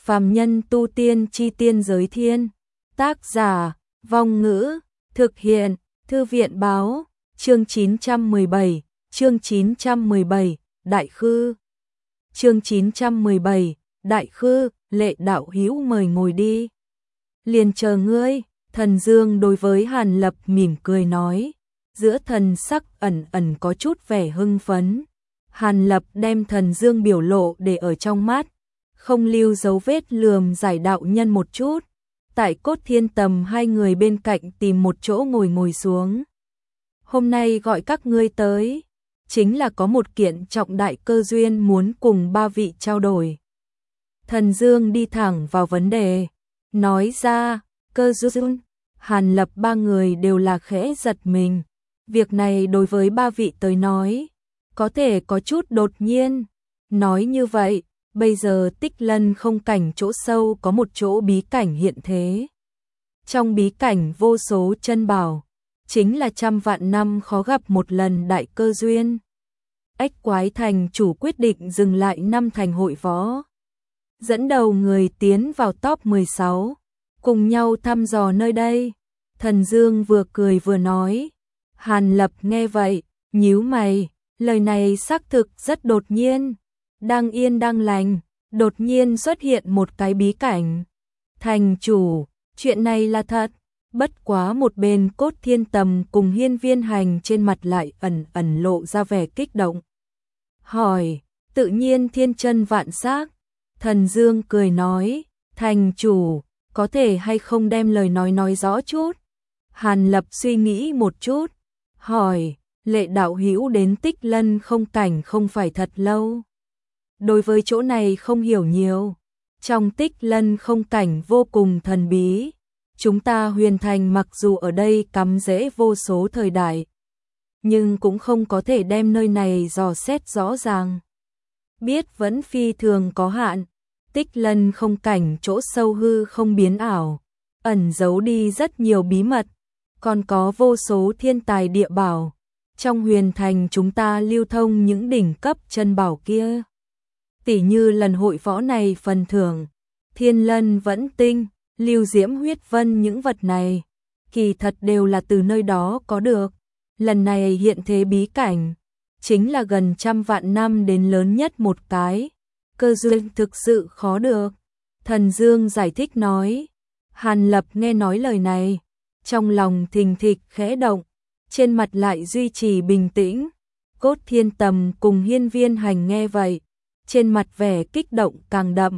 Phàm nhân tu tiên chi tiên giới thiên. Tác giả, Vong Ngữ, thực hiện, Thư viện báo, chương 917, Đại Khư. Chương 917, Đại Khư, Lệ đạo hữu mời ngồi đi. Liền chờ ngươi, Thần Dương đối với Hàn Lập mỉm cười nói, giữa thần sắc ẩn ẩn có chút vẻ hưng phấn. Hàn Lập đem Thần Dương biểu lộ để ở trong mắt, không lưu dấu vết lườm giải đạo nhân một chút. Tại Cốt Thiên Tầm hai người bên cạnh tìm một chỗ ngồi xuống. Hôm nay gọi các ngươi tới, chính là có một kiện trọng đại cơ duyên muốn cùng ba vị trao đổi. Thần Dương đi thẳng vào vấn đề, nói ra, cơ duyên. Hàn Lập ba người đều là khẽ giật mình. Việc này đối với ba vị tới nói, có thể có chút đột nhiên. Nói như vậy, bây giờ Tích Lân không cảnh chỗ sâu có một chỗ bí cảnh hiện thế. Trong bí cảnh vô số chân bảo, chính là trăm vạn năm khó gặp một lần đại cơ duyên. Ếch Quái Thành chủ quyết định dừng lại năm thành hội võ. Dẫn đầu người tiến vào top 16, cùng nhau thăm dò nơi đây. Thần Dương vừa cười vừa nói. Hàn Lập nghe vậy, nhíu mày, lời này xác thực rất đột nhiên. Đang yên đang lành, đột nhiên xuất hiện một cái bí cảnh. Thành chủ, chuyện này là thật. Bất quá một bên Cốt Thiên Tầm cùng Hiên Viên Hành trên mặt lại ẩn ẩn lộ ra vẻ kích động. Hỏi, tự nhiên thiên chân vạn xác. Thần Dương cười nói, thành chủ, có thể hay không đem lời nói rõ chút. Hàn Lập suy nghĩ một chút, hỏi, Lệ đạo hữu đến Tích Lân không cảnh không phải thật lâu. Đối với chỗ này không hiểu nhiều. Trong Tích Lân không cảnh vô cùng thần bí. Chúng ta Huyền Thành mặc dù ở đây cắm rễ vô số thời đại, nhưng cũng không có thể đem nơi này dò xét rõ ràng. Biết vẫn phi thường có hạn. Tích Lân không cảnh chỗ sâu hư không biến ảo, ẩn giấu đi rất nhiều bí mật, còn có vô số thiên tài địa bảo. Trong Huyền Thành chúng ta lưu thông những đỉnh cấp chân bảo kia. Tỉ như lần hội võ này phần thưởng, Thiên Lân Vẫn Tinh, Lưu Diễm Huyết Vân, những vật này, kỳ thật đều là từ nơi đó có được. Lần này hiện thế bí cảnh, chính là gần trăm vạn năm đến lớn nhất một cái. Cơ duyên thực sự khó được. Thần Dương giải thích nói. Hàn Lập nghe nói lời này, trong lòng thình thịch khẽ động, trên mặt lại duy trì bình tĩnh. Cốt Thiên Tầm cùng Hiên Viên Hành nghe vậy, trên mặt vẻ kích động càng đậm.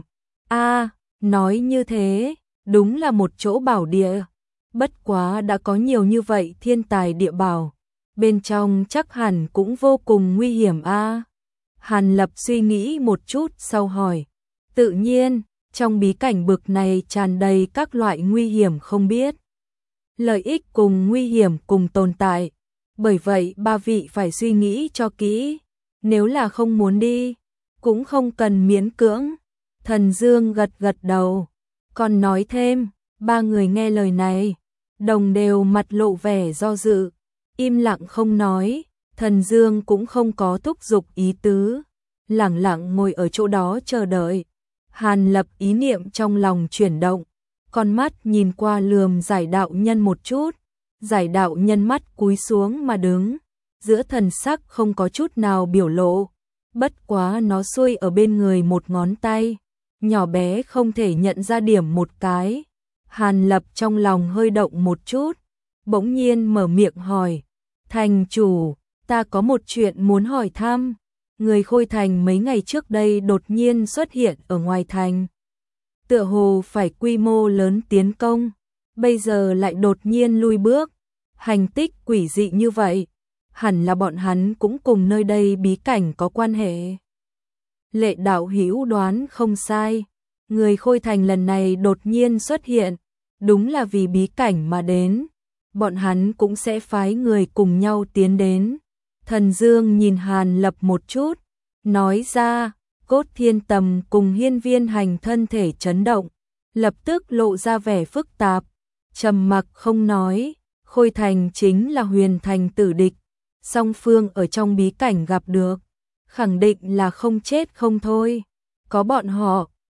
Nói như thế, đúng là một chỗ bảo địa. Bất quá đã có nhiều như vậy thiên tài địa bảo, bên trong chắc hẳn cũng vô cùng nguy hiểm a. Hàn Lập suy nghĩ một chút sau hỏi. Tự nhiên, trong bí cảnh bực này tràn đầy các loại nguy hiểm không biết. Lợi ích cùng nguy hiểm cùng tồn tại. Bởi vậy ba vị phải suy nghĩ cho kỹ. Nếu là không muốn đi, cũng không cần miễn cưỡng. Thần Dương gật gật đầu. Còn nói thêm, ba người nghe lời này, đồng đều mặt lộ vẻ do dự, im lặng không nói. Thần Dương cũng không có thúc giục ý tứ, lẳng lặng ngồi ở chỗ đó chờ đợi. Hàn Lập ý niệm trong lòng chuyển động, con mắt nhìn qua lườm giải đạo nhân một chút. Giải đạo nhân mắt cúi xuống mà đứng, giữa thần sắc không có chút nào biểu lộ. Bất quá nó xuôi ở bên người một ngón tay, nhỏ bé không thể nhận ra điểm một cái. Hàn Lập trong lòng hơi động một chút, bỗng nhiên mở miệng hỏi. Thành chủ, ta có một chuyện muốn hỏi thăm. Người Khôi Thành mấy ngày trước đây đột nhiên xuất hiện ở ngoài thành. Tựa hồ phải quy mô lớn tiến công, bây giờ lại đột nhiên lui bước. Hành tích quỷ dị như vậy, hẳn là bọn hắn cũng cùng nơi đây bí cảnh có quan hệ. Lệ đạo hữu đoán không sai, người Khôi Thành lần này đột nhiên xuất hiện, đúng là vì bí cảnh mà đến. Bọn hắn cũng sẽ phái người cùng nhau tiến đến. Thần Dương nhìn Hàn Lập một chút, nói ra. Cốt Thiên Tầm cùng Hiên Viên Hành thân thể chấn động, lập tức lộ ra vẻ phức tạp, trầm mặc không nói. Khôi Thành chính là Huyền Thành tử địch, song phương ở trong bí cảnh gặp được, khẳng định là không chết không thôi. Có bọn họ,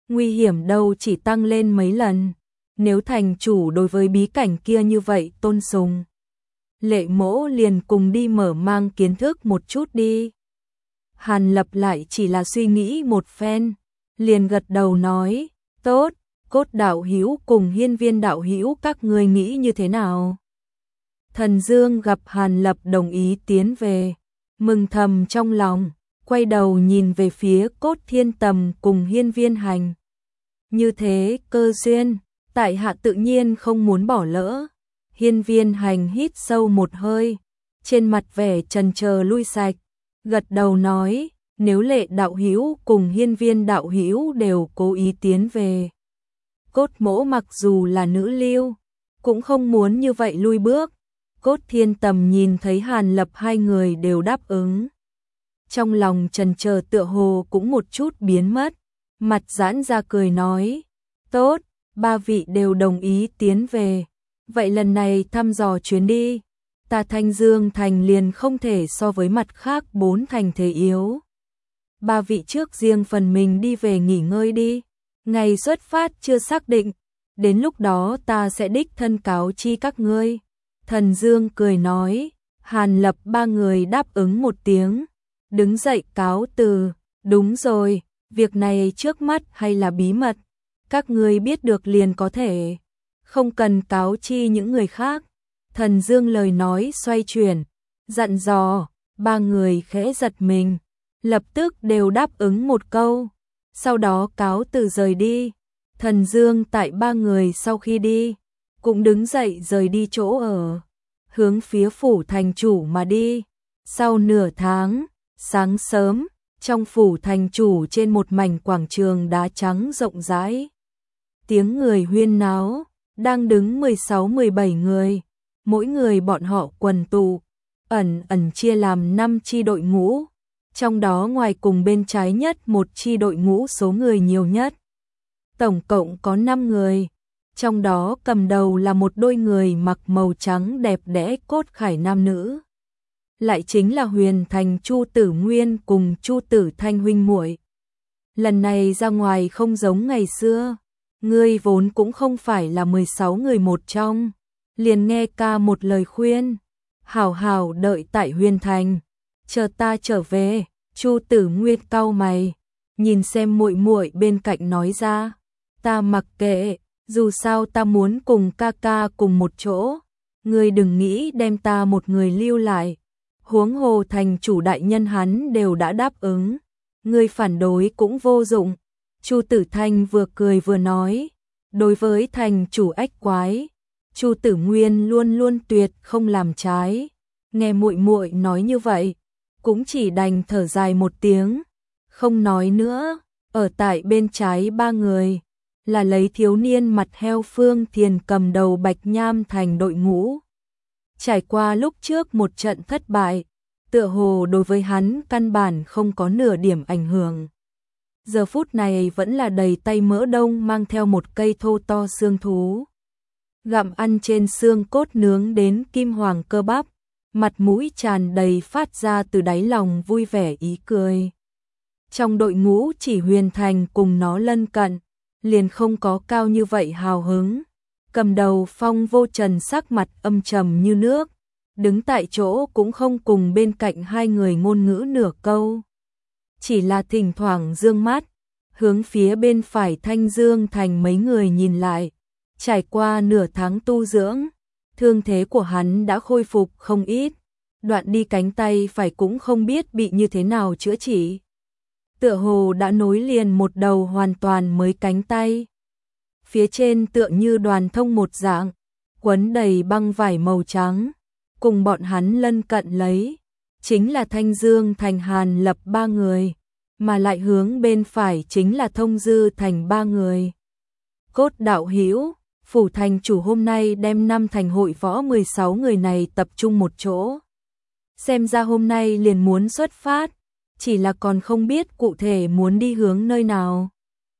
nguy hiểm đâu chỉ tăng lên mấy lần. Nếu thành chủ đối với bí cảnh kia như vậy tôn sùng, Lệ Mỗ liền cùng đi mở mang kiến thức một chút đi. Hàn Lập lại chỉ là suy nghĩ một phen, liền gật đầu nói, tốt, Cốt đạo hữu cùng Hiên Viên đạo hữu các ngươi nghĩ như thế nào? Thần Dương gặp Hàn Lập đồng ý tiến về, mừng thầm trong lòng, quay đầu nhìn về phía Cốt Thiên Tầm cùng Hiên Viên Hành. Như thế cơ duyên, tại hạ tự nhiên không muốn bỏ lỡ. Hiên Viên Hành hít sâu một hơi, trên mặt vẻ chần chờ lui sạch, gật đầu nói, nếu Lệ đạo hữu cùng Hiên Viên đạo hữu đều cố ý tiến về, Cốt Mỗ mặc dù là nữ lưu, cũng không muốn như vậy lui bước. Cốt Thiên Tầm nhìn thấy Hàn Lập hai người đều đáp ứng, trong lòng chần chờ tựa hồ cũng một chút biến mất, mặt giãn ra cười nói, tốt, ba vị đều đồng ý tiến về, vậy lần này thăm dò chuyến đi, ta Thanh Dương thành liền không thể so với mặt khác 4 thành thế yếu. Ba vị trước riêng phần mình đi về nghỉ ngơi đi, ngày xuất phát chưa xác định, đến lúc đó ta sẽ đích thân cáo chi các ngươi. Thần Dương cười nói, Hàn Lập ba người đáp ứng một tiếng, đứng dậy cáo từ, đúng rồi, việc này trước mắt hay là bí mật, các ngươi biết được liền có thể, không cần cáo chi những người khác. Thần Dương lời nói xoay chuyển, dặn dò, ba người khẽ giật mình, lập tức đều đáp ứng một câu, sau đó cáo từ rời đi. Thần Dương tại ba người sau khi đi, cũng đứng dậy rời đi chỗ ở, hướng phía phủ thành chủ mà đi. Sau nửa tháng, sáng sớm, trong phủ thành chủ trên một mảnh quảng trường đá trắng rộng rãi, tiếng người huyên náo, đang đứng 16-17 người, mỗi người bọn họ quần tụ, ẩn ẩn chia làm 5 chi đội ngũ, trong đó ngoài cùng bên trái nhất một chi đội ngũ số người nhiều nhất. Tổng cộng có 5 người, trong đó cầm đầu là một đôi người mặc màu trắng đẹp đẽ cốt khải nam nữ. Lại chính là Huyền Thành Chu Tử Nguyên cùng Chu Tử Thanh huynh muội. Lần này ra ngoài không giống ngày xưa, ngươi vốn cũng không phải là 16 người một trong, liền nghe ca một lời khuyên, hảo hảo đợi tại Huyền Thành, chờ ta trở về. Chu Tử Nguyên cau mày, nhìn xem muội muội bên cạnh nói ra, ta mặc kệ, dù sao ta muốn cùng ca ca cùng một chỗ, ngươi đừng nghĩ đem ta một người lưu lại. Huống hồ thành chủ đại nhân hắn đều đã đáp ứng, ngươi phản đối cũng vô dụng. Chu Tử Thanh vừa cười vừa nói, đối với thành chủ ách quái, Chu Tử Nguyên luôn luôn tuyệt không làm trái. Nghe muội muội nói như vậy, cũng chỉ đành thở dài một tiếng, không nói nữa. Ở tại bên trái ba người, là lấy thiếu niên mặt heo Phương Thiền cầm đầu Bạch Nham thành đội ngũ. Trải qua lúc trước một trận thất bại, tựa hồ đối với hắn căn bản không có nửa điểm ảnh hưởng. Giờ phút này vẫn là đầy tay mỡ đông mang theo một cây thô to xương thú. Gặm ăn trên xương cốt nướng đến kim hoàng cơ bắp, mặt mũi tràn đầy phát ra từ đáy lòng vui vẻ ý cười. Trong đội ngũ chỉ Huyền Thành cùng nó lân cận, liền không có cao như vậy hào hứng. Cầm đầu Phong Vô Trần sắc mặt âm trầm như nước, đứng tại chỗ cũng không cùng bên cạnh hai người ngôn ngữ nửa câu. Chỉ là thỉnh thoảng dương mắt, hướng phía bên phải Thanh Dương thành mấy người nhìn lại. Trải qua nửa tháng tu dưỡng, thương thế của hắn đã khôi phục không ít, đoạn đi cánh tay phải cũng không biết bị như thế nào chữa trị. Tựa hồ đã nối liền một đầu hoàn toàn mới cánh tay. Phía trên tựa như đoàn thông một dạng, quấn đầy băng vải màu trắng, cùng bọn hắn lân cận lấy, chính là Thanh Dương thành Hàn Lập ba người, mà lại hướng bên phải chính là Thông Dư thành ba người. Cốt đạo hữu, phủ thành chủ hôm nay đem 5 thành hội võ 16 người này tập trung một chỗ. Xem ra hôm nay liền muốn xuất phát, chỉ là còn không biết cụ thể muốn đi hướng nơi nào.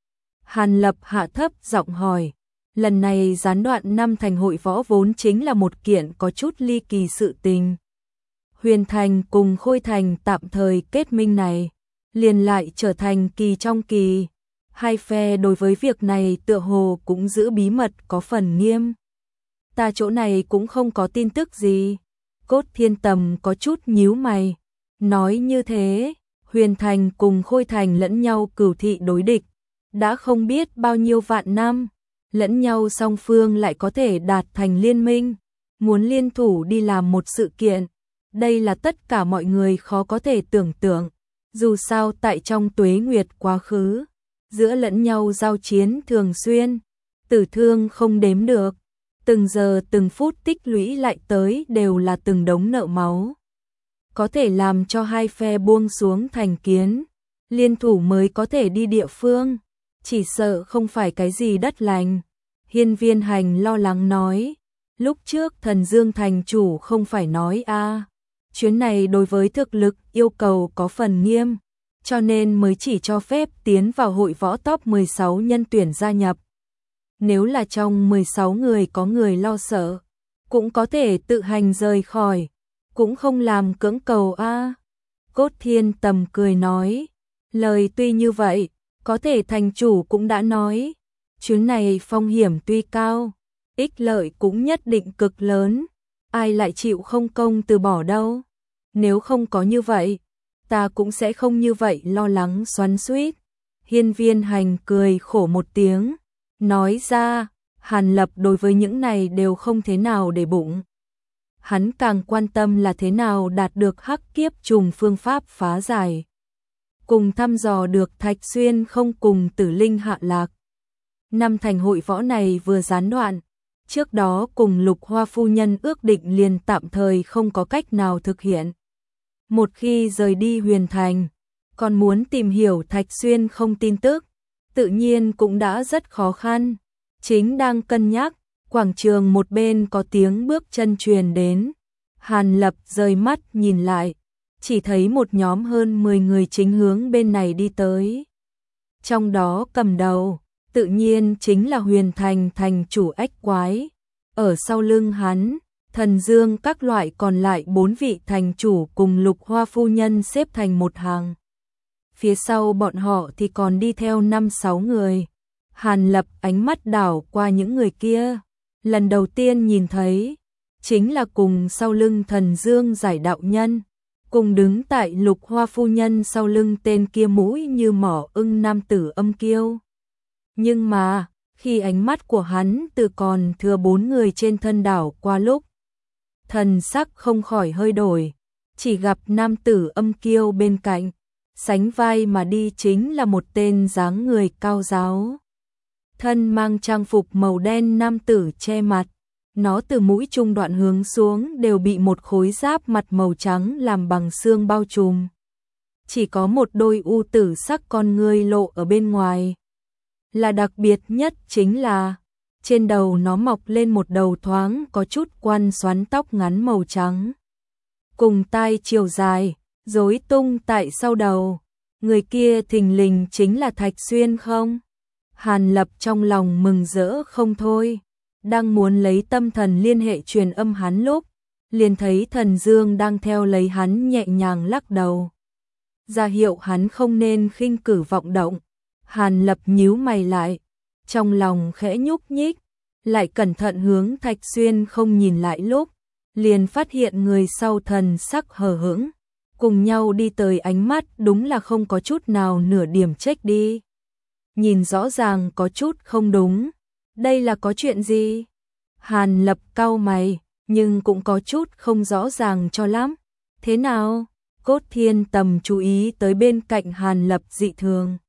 Hàn Lập hạ thấp giọng hỏi, lần này gián đoạn 5 thành hội võ vốn chính là một kiện có chút ly kỳ sự tình. Huyền Thành cùng Khôi Thành tạm thời kết minh này, liền lại trở thành kỳ trong kỳ. Hai phe đối với việc này tựa hồ cũng giữ bí mật có phần nghiêm. Ta chỗ này cũng không có tin tức gì. Cốt Thiên Tầm có chút nhíu mày. Nói như thế, Huyền Thành cùng Khôi Thành lẫn nhau cửu thị đối địch. Đã không biết bao nhiêu vạn năm, lẫn nhau song phương lại có thể đạt thành liên minh. Muốn liên thủ đi làm một sự kiện. Đây là tất cả mọi người khó có thể tưởng tượng. Dù sao tại trong tuế nguyệt quá khứ, giữa lẫn nhau giao chiến thường xuyên, tử thương không đếm được. Từng giờ từng phút tích lũy lại tới đều là từng đống nợ máu. Có thể làm cho hai phe buông xuống thành kiến, liên thủ mới có thể đi địa phương, chỉ sợ không phải cái gì đất lành. Hiên Viên Hành lo lắng nói, lúc trước Thần Dương thành chủ không phải nói chuyến này đối với thực lực yêu cầu có phần nghiêm, cho nên mới chỉ cho phép tiến vào hội võ top 16 nhân tuyển gia nhập. Nếu là trong 16 người có người lo sợ, cũng có thể tự hành rời khỏi, cũng không làm cưỡng cầu Cốt Thiên Tầm cười nói, lời tuy như vậy, có thể thành chủ cũng đã nói, chuyến này phong hiểm tuy cao, ích lợi cũng nhất định cực lớn, ai lại chịu không công từ bỏ đâu. Nếu không có như vậy, ta cũng sẽ không như vậy lo lắng xoắn xuýt. Hiên Viên Hành cười khổ một tiếng, nói ra, Hàn Lập đối với những này đều không thế nào để bụng. Hắn càng quan tâm là thế nào đạt được hắc kiếp trùng phương pháp phá giải. Cùng thăm dò được Thạch Xuyên không cùng Tử Linh hạ lạc. Năm thành hội võ này vừa gián đoạn, trước đó cùng Lục Hoa phu nhân ước định liền tạm thời không có cách nào thực hiện. Một khi rời đi Huyền Thành, còn muốn tìm hiểu Thạch Xuyên không tin tức, tự nhiên cũng đã rất khó khăn. Chính đang cân nhắc, quảng trường một bên có tiếng bước chân truyền đến. Hàn Lập rời mắt nhìn lại, chỉ thấy một nhóm hơn 10 người chính hướng bên này đi tới. Trong đó cầm đầu, tự nhiên chính là Huyền Thành thành chủ Ách Quái. Ở sau lưng hắn, Thần Dương các loại còn lại 4 vị thành chủ cùng Lục Hoa phu nhân xếp thành một hàng. Phía sau bọn họ thì còn đi theo 5-6 người. Hàn Lập ánh mắt đảo qua những người kia, lần đầu tiên nhìn thấy, chính là cùng sau lưng Thần Dương giải đạo nhân, cùng đứng tại Lục Hoa phu nhân sau lưng tên kia mũi như mỏ ưng nam tử Âm Kiêu. Nhưng mà, khi ánh mắt của hắn từ còn thừa 4 người trên thân đảo qua lúc, thần sắc không khỏi hơi đổi, chỉ gặp nam tử Âm Kiêu bên cạnh, sánh vai mà đi chính là một tên dáng người cao ráo. Thân mang trang phục màu đen nam tử che mặt, nó từ mũi trung đoạn hướng xuống đều bị một khối giáp mặt màu trắng làm bằng xương bao trùm. Chỉ có một đôi u tử sắc con ngươi lộ ở bên ngoài. Là đặc biệt nhất chính là, trên đầu nó mọc lên một đầu thoáng có chút quăn xoắn tóc ngắn màu trắng. Cùng tai chiều dài, rối tung tại sau đầu. Người kia thình lình chính là Thạch Xuyên không? Hàn Lập trong lòng mừng rỡ không thôi, đang muốn lấy tâm thần liên hệ truyền âm hắn lúc, liền thấy Thần Dương đang theo lấy hắn nhẹ nhàng lắc đầu. Ra hiệu hắn không nên khinh cử vọng động. Hàn Lập nhíu mày lại, trong lòng khẽ nhúc nhích, lại cẩn thận hướng Thạch Xuyên không nhìn lại lúc, liền phát hiện người sau thần sắc hờ hững, cùng nhau đi tới ánh mắt đúng là không có chút nào nửa điểm trách đi. Nhìn rõ ràng có chút không đúng, đây là có chuyện gì? Hàn Lập cau mày, nhưng cũng có chút không rõ ràng cho lắm. Thế nào? Cốt Thiên Tầm chú ý tới bên cạnh Hàn Lập dị thường.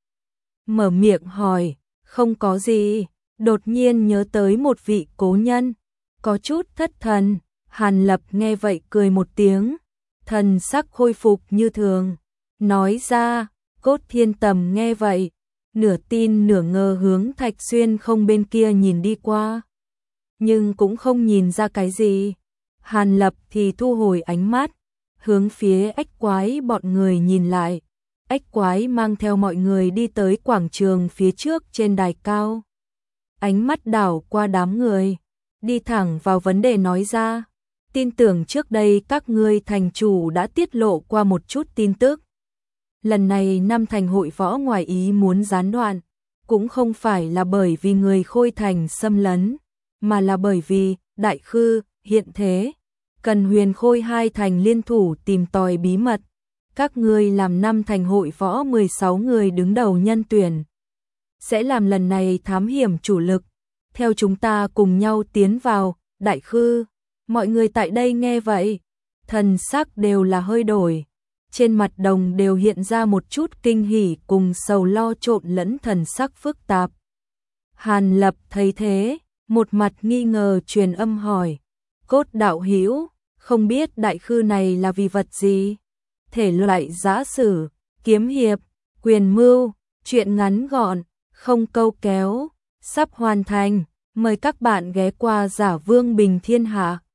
Mở miệng hỏi, không có gì, đột nhiên nhớ tới một vị cố nhân, có chút thất thần. Hàn Lập nghe vậy cười một tiếng, thần sắc khôi phục như thường, nói ra. Cốt Thiên Tầm nghe vậy, nửa tin nửa ngờ hướng Thạch Xuyên không bên kia nhìn đi qua, nhưng cũng không nhìn ra cái gì. Hàn Lập thì thu hồi ánh mắt, hướng phía Ách Quái bọn người nhìn lại. Ách Quái mang theo mọi người đi tới quảng trường phía trước trên đài cao. Ánh mắt đảo qua đám người, đi thẳng vào vấn đề nói ra. Tin tưởng trước đây các ngươi thành chủ đã tiết lộ qua một chút tin tức. Lần này năm thành hội võ ngoài ý muốn gián đoạn, cũng không phải là bởi vì người Khôi Thành xâm lấn, mà là bởi vì Đại Khư hiện thế, cần Huyền Khôi hai thành liên thủ tìm tòi bí mật. Các ngươi làm năm thành hội võ 16 người đứng đầu nhân tuyển, sẽ làm lần này thám hiểm chủ lực, theo chúng ta cùng nhau tiến vào Đại Khư. Mọi người tại đây nghe vậy, thần sắc đều là hơi đổi, trên mặt đồng đều hiện ra một chút kinh hỉ cùng sầu lo trộn lẫn thần sắc phức tạp. Hàn Lập thấy thế, một mặt nghi ngờ truyền âm hỏi, Cốt đạo hữu, không biết Đại Khư này là vì vật gì? Thể loại giã sử, kiếm hiệp, quyền mưu, truyện ngắn gọn, không câu kéo, sắp hoàn thành, mời các bạn ghé qua Giả Vương Bình Thiên Hạ.